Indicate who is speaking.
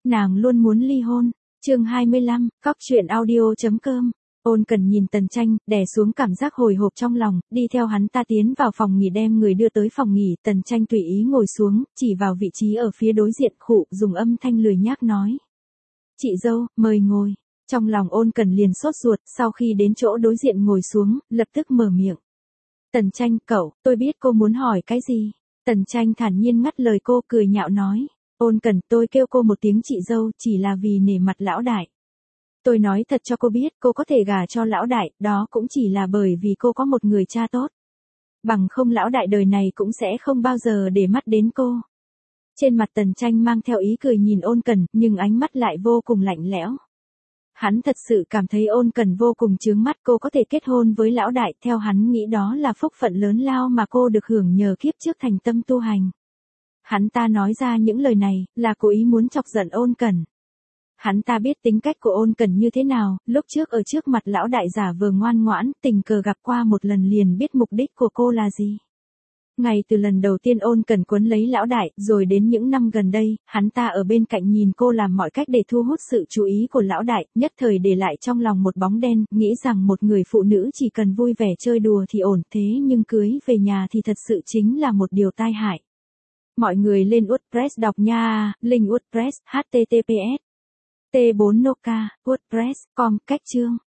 Speaker 1: nàng luôn muốn ly hôn. Chương 25, Cóc truyện audio.com. Ôn Cần nhìn Tần Tranh, đè xuống cảm giác hồi hộp trong lòng, đi theo hắn ta tiến vào phòng nghỉ đem người đưa tới phòng nghỉ. Tần Tranh tùy ý ngồi xuống, chỉ vào vị trí ở phía đối diện khụ, dùng âm thanh lười nhác nói. Chị dâu, mời ngồi. Trong lòng Ôn Cần liền sốt ruột, sau khi đến chỗ đối diện ngồi xuống, lập tức mở miệng. Tần Tranh, cậu, tôi biết cô muốn hỏi cái gì. Tần Tranh thản nhiên ngắt lời cô, cười nhạo nói. Ôn Cần, tôi kêu cô một tiếng chị dâu chỉ là vì nể mặt lão đại. Tôi nói thật cho cô biết, cô có thể gả cho lão đại, đó cũng chỉ là bởi vì cô có một người cha tốt. Bằng không lão đại đời này cũng sẽ không bao giờ để mắt đến cô. Trên mặt Tần Tranh mang theo ý cười nhìn Ôn Cần, nhưng ánh mắt lại vô cùng lạnh lẽo. Hắn thật sự cảm thấy Ôn Cần vô cùng chướng mắt, cô có thể kết hôn với lão đại, theo hắn nghĩ đó là phúc phận lớn lao mà cô được hưởng nhờ kiếp trước thành tâm tu hành. Hắn ta nói ra những lời này, là cố ý muốn chọc giận Ôn Cần. Hắn ta biết tính cách của Ôn Cần như thế nào, lúc trước ở trước mặt lão đại giả vờ ngoan ngoãn, tình cờ gặp qua một lần liền biết mục đích của cô là gì. Ngay từ lần đầu tiên Ôn Cần quấn lấy lão đại, rồi đến những năm gần đây, hắn ta ở bên cạnh nhìn cô làm mọi cách để thu hút sự chú ý của lão đại, nhất thời để lại trong lòng một bóng đen, nghĩ rằng một người phụ nữ chỉ cần vui vẻ chơi đùa thì ổn, thế nhưng cưới về nhà thì thật sự chính là một điều tai hại. Mọi người lên WordPress đọc nha, link WordPress, https T4 Noca, WordPress.com, cách chương.